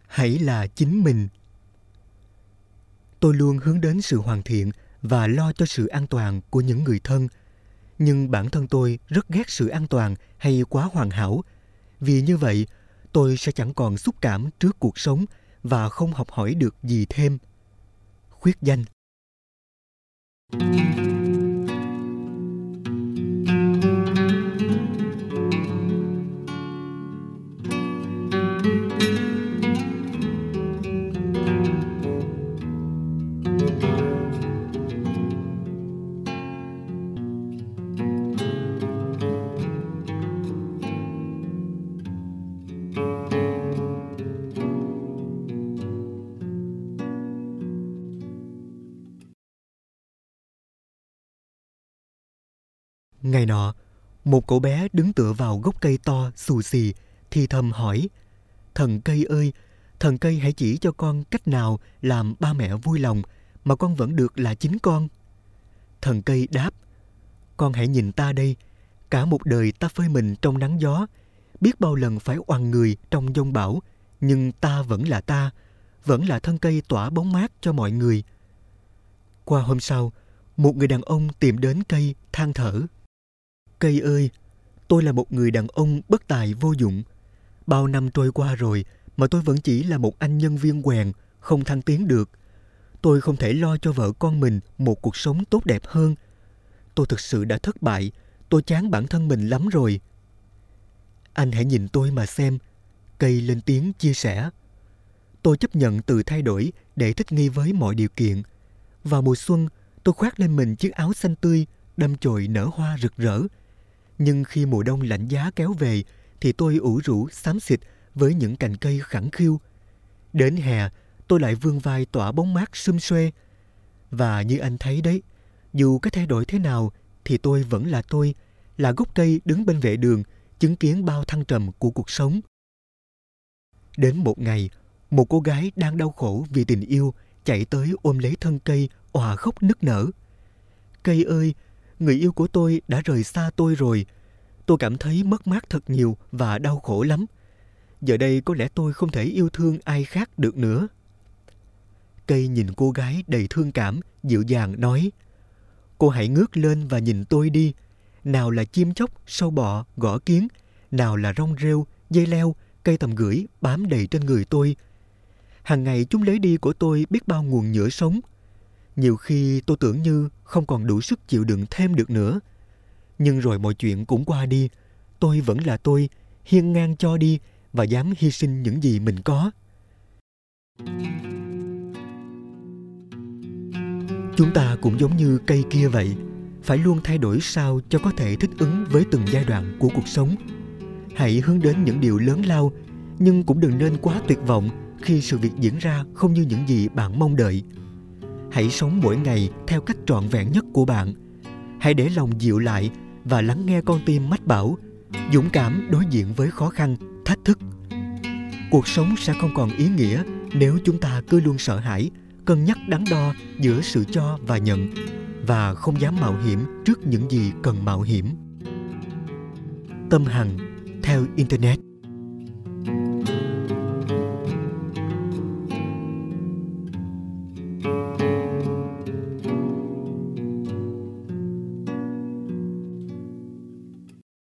Hãy là chính mình. Tôi luôn hướng đến sự hoàn thiện và lo cho sự an toàn của những người thân. Nhưng bản thân tôi rất ghét sự an toàn hay quá hoàn hảo. Vì như vậy, tôi sẽ chẳng còn xúc cảm trước cuộc sống và không học hỏi được gì thêm. Khuyết danh. Ngày nọ, một cậu bé đứng tựa vào gốc cây to xù xì, thì thầm hỏi: Thần cây ơi, thần cây hãy chỉ cho con cách nào làm ba mẹ vui lòng mà con vẫn được là chính con. Thần cây đáp: Con hãy nhìn ta đây, cả một đời ta phơi mình trong nắng gió, biết bao lần phải oằn người trong giông bão, nhưng ta, vẫn là thân cây tỏa bóng mát cho mọi người. Qua hôm sau, một người đàn ông tìm đến cây than thở: Cây ơi, tôi là một người đàn ông bất tài vô dụng. Bao năm trôi qua rồi mà tôi vẫn chỉ là một anh nhân viên quèn, không thăng tiến được. Tôi không thể lo cho vợ con mình một cuộc sống tốt đẹp hơn. Tôi thực sự đã thất bại, tôi chán bản thân mình lắm rồi. Anh hãy nhìn tôi mà xem, cây lên tiếng chia sẻ. Tôi chấp nhận tự thay đổi để thích nghi với mọi điều kiện. Vào mùa xuân, tôi khoác lên mình chiếc áo xanh tươi, đâm chồi nở hoa rực rỡ. Nhưng khi mùa đông lạnh giá kéo về, thì tôi ủ rũ xám xịt với những cành cây khẳng khiu. Đến hè, tôi lại vươn vai tỏa bóng mát sum suê. Và như anh thấy đấy, dù có thay đổi thế nào, thì tôi vẫn là tôi, là gốc cây đứng bên vệ đường, chứng kiến bao thăng trầm của cuộc sống. Đến một ngày, một cô gái đang đau khổ vì tình yêu chạy tới ôm lấy thân cây, òa khóc nức nở. Cây ơi, người yêu của tôi đã rời xa tôi rồi. Tôi cảm thấy mất mát thật nhiều và đau khổ lắm. Giờ đây có lẽ tôi không thể yêu thương ai khác được nữa. Cây nhìn cô gái đầy thương cảm, dịu dàng nói: Cô hãy ngước lên và nhìn tôi đi. Nào là chim chóc, sâu bọ, gõ kiến, nào là rong rêu, dây leo, cây tầm gửi bám đầy trên người tôi. Hàng ngày chúng lấy đi của tôi biết bao nguồn nhựa sống. Nhiều khi tôi tưởng như không còn đủ sức chịu đựng thêm được nữa. Nhưng rồi mọi chuyện cũng qua đi. Tôi vẫn là tôi, hiên ngang cho đi và dám hy sinh những gì mình có. Chúng ta cũng giống như cây kia vậy, phải luôn thay đổi sao cho có thể thích ứng với từng giai đoạn của cuộc sống. Hãy hướng đến những điều lớn lao, nhưng cũng đừng nên quá tuyệt vọng khi sự việc diễn ra không như những gì bạn mong đợi. Hãy sống mỗi ngày theo cách trọn vẹn nhất của bạn. Hãy để lòng dịu lại và lắng nghe con tim mách bảo, dũng cảm đối diện với khó khăn, thách thức. Cuộc sống sẽ không còn ý nghĩa nếu chúng ta cứ luôn sợ hãi, cân nhắc đắn đo giữa sự cho và nhận, và không dám mạo hiểm trước những gì cần mạo hiểm. Tâm Hằng, theo Internet.